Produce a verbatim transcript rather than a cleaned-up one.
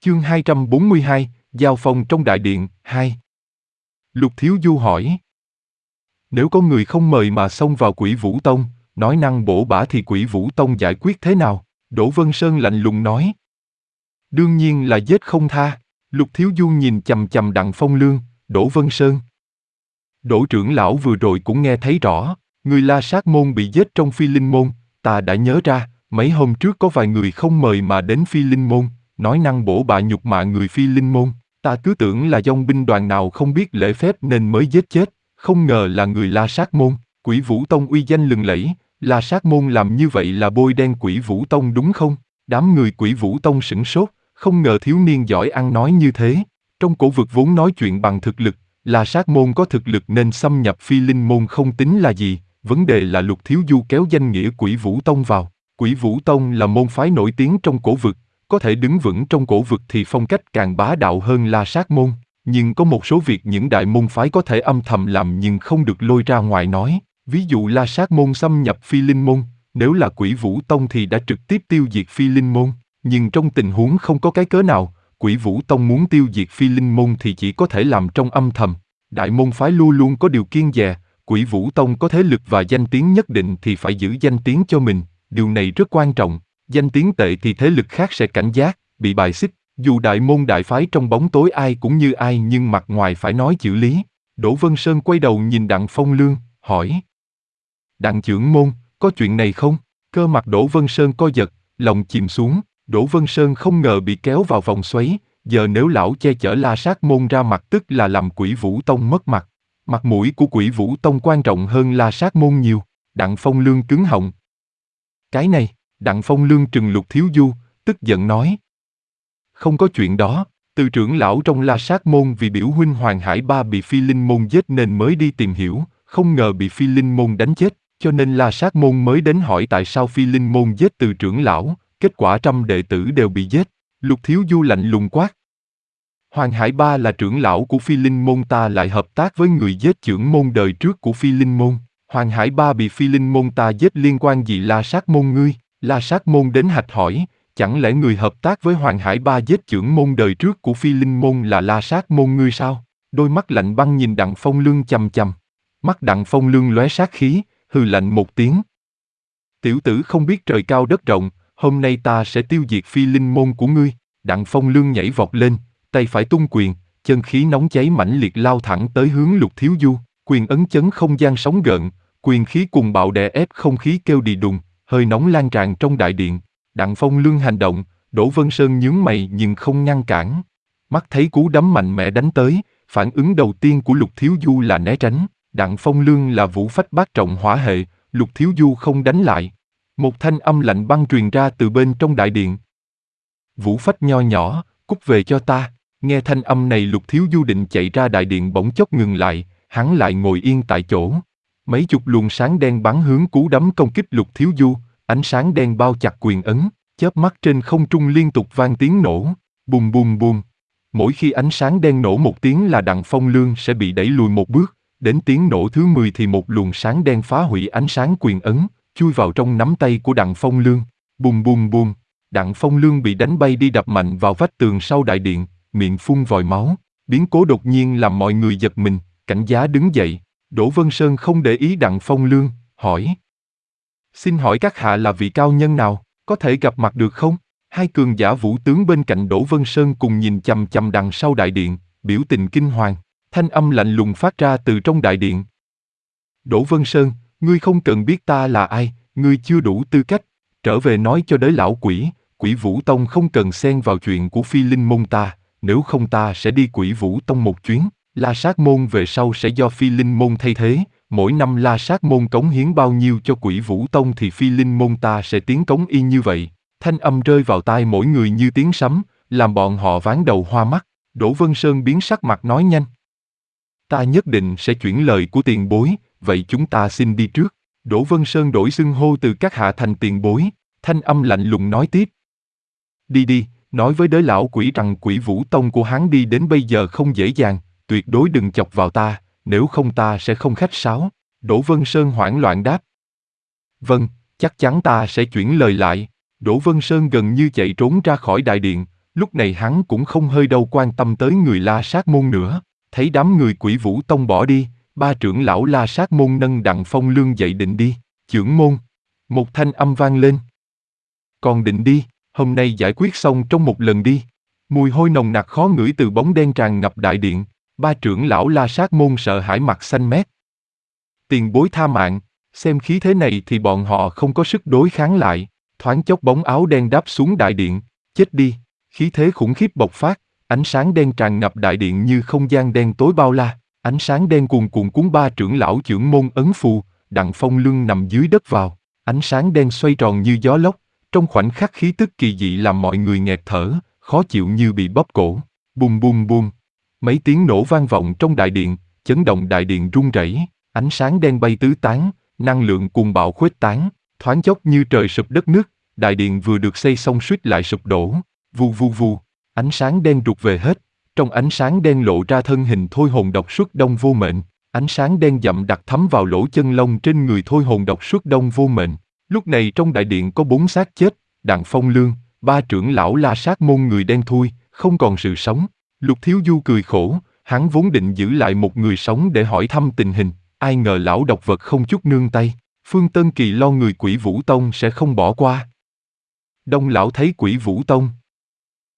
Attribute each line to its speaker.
Speaker 1: Chương hai trăm bốn mươi hai, Giao phong trong đại điện, hai. Lục Thiếu Du hỏi. Nếu có người không mời mà xông vào Quỷ Vũ Tông, nói năng bổ bả thì Quỷ Vũ Tông giải quyết thế nào? Đỗ Vân Sơn lạnh lùng nói. Đương nhiên là giết không tha. Lục Thiếu Du nhìn chằm chằm Đặng Phong Lương, Đỗ Vân Sơn. Đỗ trưởng lão vừa rồi cũng nghe thấy rõ, người La Sát Môn bị giết trong Phi Linh Môn, ta đã nhớ ra, mấy hôm trước có vài người không mời mà đến Phi Linh Môn, nói năng bổ bạ nhục mạ người Phi Linh Môn, ta cứ tưởng là dòng binh đoàn nào không biết lễ phép nên mới giết chết, không ngờ là người La Sát Môn. Quỷ Vũ Tông uy danh lừng lẫy, La Sát Môn làm như vậy là bôi đen Quỷ Vũ Tông đúng không? Đám người Quỷ Vũ Tông sửng sốt, không ngờ thiếu niên giỏi ăn nói như thế. Trong cổ vực vốn nói chuyện bằng thực lực, La Sát Môn có thực lực nên xâm nhập Phi Linh Môn không tính là gì, vấn đề là Lục Thiếu Du kéo danh nghĩa Quỷ Vũ Tông vào. Quỷ Vũ Tông là môn phái nổi tiếng trong cổ vực, có thể đứng vững trong cổ vực thì phong cách càng bá đạo hơn La Sát Môn, nhưng có một số việc những đại môn phái có thể âm thầm làm nhưng không được lôi ra ngoài nói, ví dụ La Sát Môn xâm nhập Phi Linh Môn, nếu là Quỷ Vũ Tông thì đã trực tiếp tiêu diệt Phi Linh Môn, nhưng trong tình huống không có cái cớ nào, Quỷ Vũ Tông muốn tiêu diệt Phi Linh Môn thì chỉ có thể làm trong âm thầm. Đại môn phái luôn luôn có điều kiêng dè, Quỷ Vũ Tông có thế lực và danh tiếng nhất định thì phải giữ danh tiếng cho mình, điều này rất quan trọng, danh tiếng tệ thì thế lực khác sẽ cảnh giác, bị bài xích, dù đại môn đại phái trong bóng tối ai cũng như ai nhưng mặt ngoài phải nói chữ lý. Đỗ Vân Sơn quay đầu nhìn Đặng Phong Lương, hỏi. Đặng trưởng môn, có chuyện này không? Cơ mặt Đỗ Vân Sơn co giật, lòng chìm xuống, Đỗ Vân Sơn không ngờ bị kéo vào vòng xoáy, giờ nếu lão che chở La Sát Môn ra mặt tức là làm Quỷ Vũ Tông mất mặt. Mặt mũi của Quỷ Vũ Tông quan trọng hơn La Sát Môn nhiều. Đặng Phong Lương cứng họng. Cái này, Đặng Phong Lương trừng Lục Thiếu Du, tức giận nói. Không có chuyện đó, từ trưởng lão trong La Sát Môn vì biểu huynh Hoàng Hải Ba bị Phi Linh Môn giết nên mới đi tìm hiểu, không ngờ bị Phi Linh Môn đánh chết, cho nên La Sát Môn mới đến hỏi tại sao Phi Linh Môn giết từ trưởng lão, kết quả trăm đệ tử đều bị giết. Lục Thiếu Du lạnh lùng quát. Hoàng Hải Ba là trưởng lão của Phi Linh Môn, ta lại hợp tác với người giết trưởng môn đời trước của Phi Linh Môn. Hoàng Hải Ba bị Phi Linh Môn ta giết liên quan gì La Sát Môn ngươi? La Sát Môn đến hạch hỏi, chẳng lẽ người hợp tác với Hoàng Hải Ba giết trưởng môn đời trước của Phi Linh Môn là La Sát Môn ngươi sao? Đôi mắt lạnh băng nhìn Đặng Phong Lương chằm chằm. Mắt Đặng Phong Lương lóe sát khí, hừ lạnh một tiếng. Tiểu tử không biết trời cao đất rộng, hôm nay ta sẽ tiêu diệt Phi Linh Môn của ngươi. Đặng Phong Lương nhảy vọt lên, tay phải tung quyền, chân khí nóng cháy mãnh liệt lao thẳng tới hướng Lục Thiếu Du, quyền ấn chấn không gian sóng gợn, quyền khí cùng bạo đè ép không khí kêu đì đùng, hơi nóng lan tràn trong đại điện. Đặng Phong Lương hành động, Đỗ Vân Sơn nhướng mày nhưng không ngăn cản. Mắt thấy cú đấm mạnh mẽ đánh tới, phản ứng đầu tiên của Lục Thiếu Du là né tránh. Đặng Phong Lương là vũ phách bát trọng hỏa hệ, Lục Thiếu Du không đánh lại. Một thanh âm lạnh băng truyền ra từ bên trong đại điện. Vũ phách nho nhỏ, cút về cho ta. Nghe thanh âm này Lục Thiếu Du định chạy ra đại điện bỗng chốc ngừng lại, hắn lại ngồi yên tại chỗ. Mấy chục luồng sáng đen bắn hướng cú đấm công kích Lục Thiếu Du, ánh sáng đen bao chặt quyền ấn, chớp mắt trên không trung liên tục vang tiếng nổ, bùm bùm bùm. Mỗi khi ánh sáng đen nổ một tiếng là Đặng Phong Lương sẽ bị đẩy lùi một bước, đến tiếng nổ thứ mười thì một luồng sáng đen phá hủy ánh sáng quyền ấn, chui vào trong nắm tay của Đặng Phong Lương, bùm bùm bùm. Đặng Phong Lương bị đánh bay đi đập mạnh vào vách tường sau đại điện, miệng phun vòi máu. Biến cố đột nhiên làm mọi người giật mình, cảnh giác đứng dậy. Đỗ Vân Sơn không để ý Đặng Phong Lương, hỏi. Xin hỏi các hạ là vị cao nhân nào, có thể gặp mặt được không? Hai cường giả vũ tướng bên cạnh Đỗ Vân Sơn cùng nhìn chằm chằm đằng sau đại điện, biểu tình kinh hoàng. Thanh âm lạnh lùng phát ra từ trong đại điện. Đỗ Vân Sơn, ngươi không cần biết ta là ai, ngươi chưa đủ tư cách. Trở về nói cho đới lão quỷ, Quỷ Vũ Tông không cần xen vào chuyện của Phi Linh Môn ta, nếu không ta sẽ đi Quỷ Vũ Tông một chuyến. La Sát Môn về sau sẽ do Phi Linh Môn thay thế, mỗi năm La Sát Môn cống hiến bao nhiêu cho Quỷ Vũ Tông thì Phi Linh Môn ta sẽ tiến cống y như vậy. Thanh âm rơi vào tai mỗi người như tiếng sấm, làm bọn họ ván đầu hoa mắt. Đỗ Vân Sơn biến sắc mặt nói nhanh. Ta nhất định sẽ chuyển lời của tiền bối, vậy chúng ta xin đi trước. Đỗ Vân Sơn đổi xưng hô từ các hạ thành tiền bối, thanh âm lạnh lùng nói tiếp. Đi đi, nói với đới lão quỷ rằng Quỷ Vũ Tông của hắn đi đến bây giờ không dễ dàng, tuyệt đối đừng chọc vào ta, nếu không ta sẽ không khách sáo. Đỗ Vân Sơn hoảng loạn đáp. Vâng, chắc chắn ta sẽ chuyển lời lại. Đỗ Vân Sơn gần như chạy trốn ra khỏi đại điện, Lúc này hắn cũng không hơi đâu quan tâm tới người La Sát Môn nữa. Thấy đám người Quỷ Vũ Tông bỏ đi, ba trưởng lão La Sát Môn nâng Đặng Phong Lương dậy định đi. Chưởng môn. Một thanh âm vang lên. Còn định đi, hôm nay giải quyết xong trong một lần đi. Mùi hôi nồng nặc khó ngửi từ bóng đen tràn ngập đại điện. Ba trưởng lão La Sát Môn sợ hãi mặt xanh mét. Tiền bối tha mạng, xem khí thế này thì bọn họ không có sức đối kháng lại. Thoáng chốc bóng áo đen đáp xuống đại điện. Chết đi, khí thế khủng khiếp bộc phát, ánh sáng đen tràn ngập đại điện như không gian đen tối bao la. Ánh sáng đen cuồn cuộn cuốn ba trưởng lão chưởng môn ấn phù, Đặng Phong Lương nằm dưới đất vào. Ánh sáng đen xoay tròn như gió lốc, trong khoảnh khắc khí tức kỳ dị làm mọi người nghẹt thở, khó chịu như bị bóp cổ. Bùm bùm bùm. Mấy tiếng nổ vang vọng trong đại điện, chấn động đại điện rung rẩy, ánh sáng đen bay tứ tán, năng lượng cuồng bạo khuếch tán, thoáng chốc như trời sụp đất nứt, đại điện vừa được xây xong suýt lại sụp đổ. Vù vù vù, ánh sáng đen rụt về hết, trong ánh sáng đen lộ ra thân hình Thôi Hồn Độc Xuất Đông Vô Mệnh, ánh sáng đen đậm đặc thấm vào lỗ chân lông trên người Thôi Hồn Độc Xuất Đông Vô Mệnh. Lúc này trong đại điện có bốn xác chết, Đặng Phong Lương, ba trưởng lão La Sát Môn người đen thui, không còn sự sống. Lục Thiếu Du cười khổ, hắn vốn định giữ lại một người sống để hỏi thăm tình hình, ai ngờ lão độc vật không chút nương tay. Phương Tân Kỳ lo người Quỷ Vũ Tông sẽ không bỏ qua. Đông lão thấy Quỷ Vũ Tông,